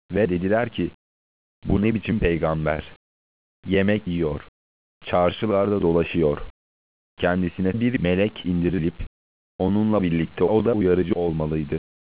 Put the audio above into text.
ve dediler ki, bu ne biçim peygamber? Yemek yiyor, çarşılarda dolaşıyor. Kendisine bir melek indirilip onunla birlikte o da uyarıcı olmalıydı.